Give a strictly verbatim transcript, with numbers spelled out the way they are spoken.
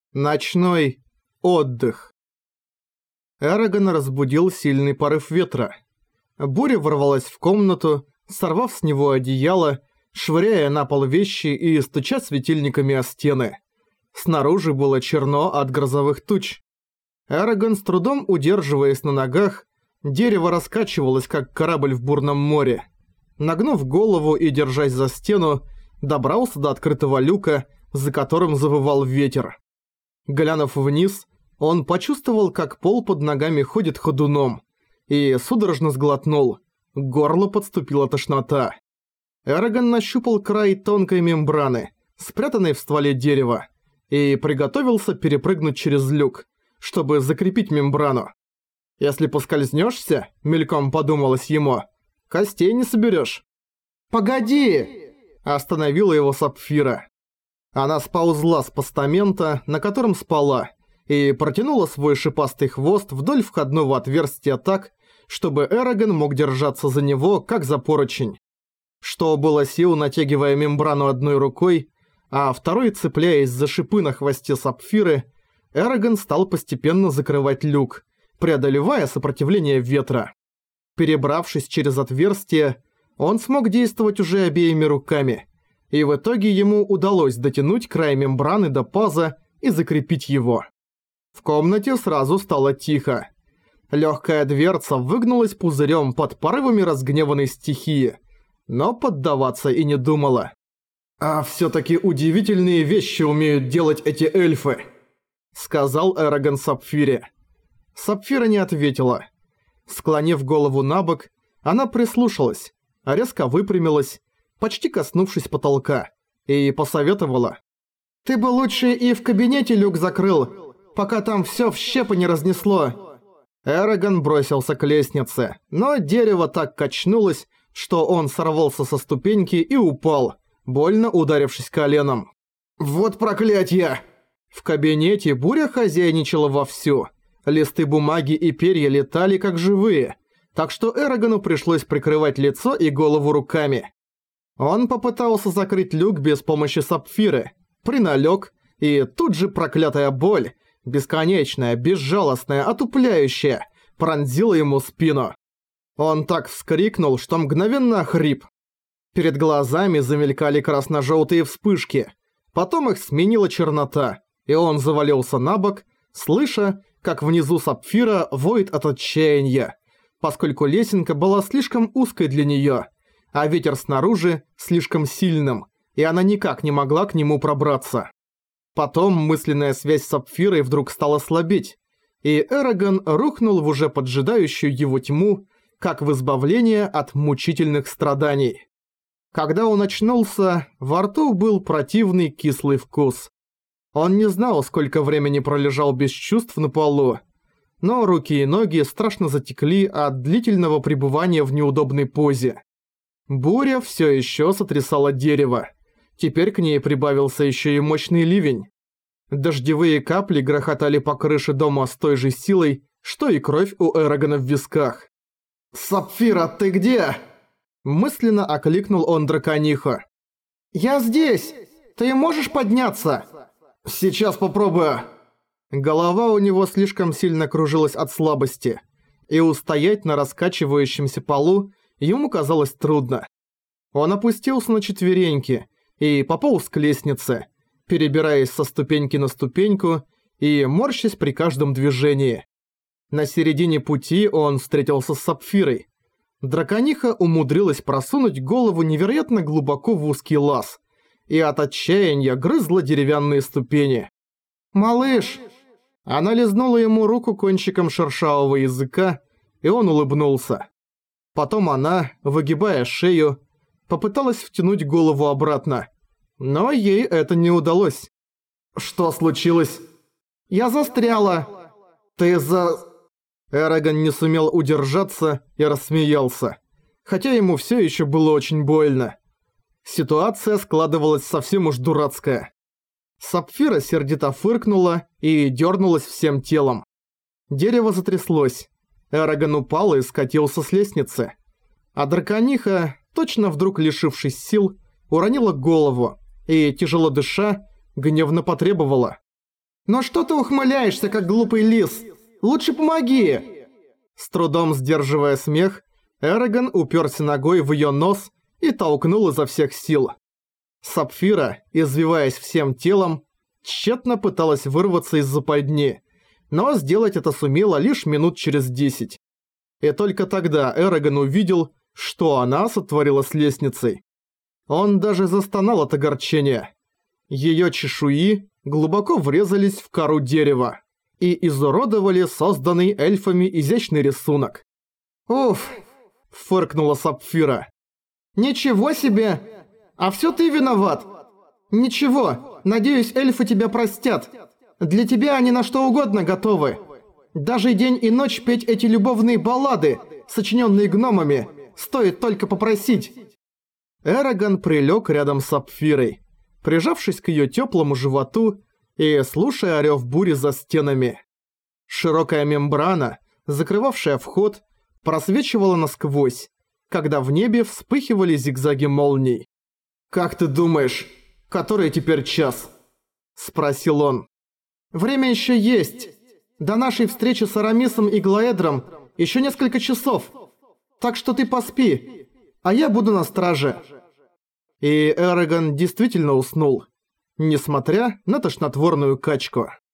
Ночной отдых. Эрагона разбудил сильный порыв ветра. Буря ворвалась в комнату, сорвав с него одеяло, швыряя на пол вещи и стуча светильниками о стены. Снаружи было черно от грозовых туч. Эрагон, с трудом удерживаясь на ногах, дерево раскачивалось, как корабль в бурном море. Нагнув голову и держась за стену, добрался до открытого люка, за которым завывал ветер. Глянув вниз, он почувствовал, как пол под ногами ходит ходуном, и судорожно сглотнул. К горлу подступила тошнота. Эрагон нащупал край тонкой мембраны, спрятанной в стволе дерева, и приготовился перепрыгнуть через люк, чтобы закрепить мембрану. Если поскользнешься, мельком подумалось ему, костей не соберешь. «Погоди!» – остановила его Сапфира. Она сползла с постамента, на котором спала, и протянула свой шипастый хвост вдоль входного отверстия так, чтобы Эрагон мог держаться за него, как за поручень. Что было сил, натягивая мембрану одной рукой, а второй цепляясь за шипы на хвосте Сапфиры, Эрагон стал постепенно закрывать люк, преодолевая сопротивление ветра. Перебравшись через отверстие, он смог действовать уже обеими руками, и в итоге ему удалось дотянуть край мембраны до паза и закрепить его. В комнате сразу стало тихо. Легкая дверца выгнулась пузырем под порывами разгневанной стихии, но поддаваться и не думала. «А все-таки удивительные вещи умеют делать эти эльфы», — сказал Эрагон Сапфире. Сапфира не ответила. Склонив голову набок, она прислушалась, резко выпрямилась, почти коснувшись потолка, и посоветовала. «Ты бы лучше и в кабинете люк закрыл, пока там всё в щепы не разнесло». Эрагон бросился к лестнице, но дерево так качнулось, что он сорвался со ступеньки и упал, больно ударившись коленом. «Вот проклятье!» В кабинете буря хозяйничала вовсю. Листы бумаги и перья летали как живые, так что Эрагону пришлось прикрывать лицо и голову руками. Он попытался закрыть люк без помощи Сапфиры, приналёг, и тут же проклятая боль, бесконечная, безжалостная, отупляющая, пронзила ему спину. Он так вскрикнул, что мгновенно охрип. Перед глазами замелькали красно-жёлтые вспышки, потом их сменила чернота, и он завалился на бок, слыша, как внизу Сапфира воет от отчаяния, поскольку лесенка была слишком узкой для неё, а ветер снаружи слишком сильным, и она никак не могла к нему пробраться. Потом мысленная связь с Сапфирой вдруг стала слабеть, и Эрагон рухнул в уже поджидающую его тьму, как в избавление от мучительных страданий. Когда он очнулся, во рту был противный кислый вкус. Он не знал, сколько времени пролежал без чувств на полу, но руки и ноги страшно затекли от длительного пребывания в неудобной позе. Буря все еще сотрясала дерево. Теперь к ней прибавился еще и мощный ливень. Дождевые капли грохотали по крыше дома с той же силой, что и кровь у Эрагона в висках. «Сапфира, ты где?» Мысленно окликнул он дракониху. «Я здесь! Ты можешь подняться?» «Сейчас попробую!» Голова у него слишком сильно кружилась от слабости, и устоять на раскачивающемся полу ему казалось трудно. Он опустился на четвереньки и пополз к лестнице, перебираясь со ступеньки на ступеньку и морщась при каждом движении. На середине пути он встретился с Сапфирой. Дракониха умудрилась просунуть голову невероятно глубоко в узкий лаз и от отчаяния грызла деревянные ступени. «Малыш!» Она лизнула ему руку кончиком шершавого языка, и он улыбнулся. Потом она, выгибая шею, попыталась втянуть голову обратно, но ей это не удалось. «Что случилось?» «Я застряла!» «Ты за...» Эрагон не сумел удержаться и рассмеялся, хотя ему все еще было очень больно. Ситуация складывалась совсем уж дурацкая. Сапфира сердито фыркнула и дернулась всем телом. Дерево затряслось. Эрагон упал и скатился с лестницы. А дракониха, точно вдруг лишившись сил, уронила голову и, тяжело дыша, гневно потребовала. «Но что ты ухмыляешься, как глупый лис? Лучше помоги!» С трудом сдерживая смех, Эрагон уперся ногой в её нос и толкнул изо всех сил. Сапфира, извиваясь всем телом, тщетно пыталась вырваться из западни, но сделать это сумела лишь минут через десять. И только тогда Эрагон увидел, что она сотворила с лестницей. Он даже застонал от огорчения. Её чешуи глубоко врезались в кору дерева и изуродовали созданный эльфами изящный рисунок. «Уф!» – фыркнула Сапфира. «Ничего себе! А всё ты виноват! Ничего, надеюсь, эльфы тебя простят. Для тебя они на что угодно готовы. Даже день и ночь петь эти любовные баллады, сочинённые гномами, стоит только попросить». Эрагон прилёг рядом с Сапфирой, прижавшись к её тёплому животу и слушая рёв бури за стенами. Широкая мембрана, закрывавшая вход, просвечивала насквозь, когда в небе вспыхивали зигзаги молний. «Как ты думаешь, который теперь час?» – спросил он. «Время ещё есть. До нашей встречи с Арамисом и Глаэдром ещё несколько часов. Так что ты поспи, а я буду на страже». И Эрагон действительно уснул, несмотря на тошнотворную качку.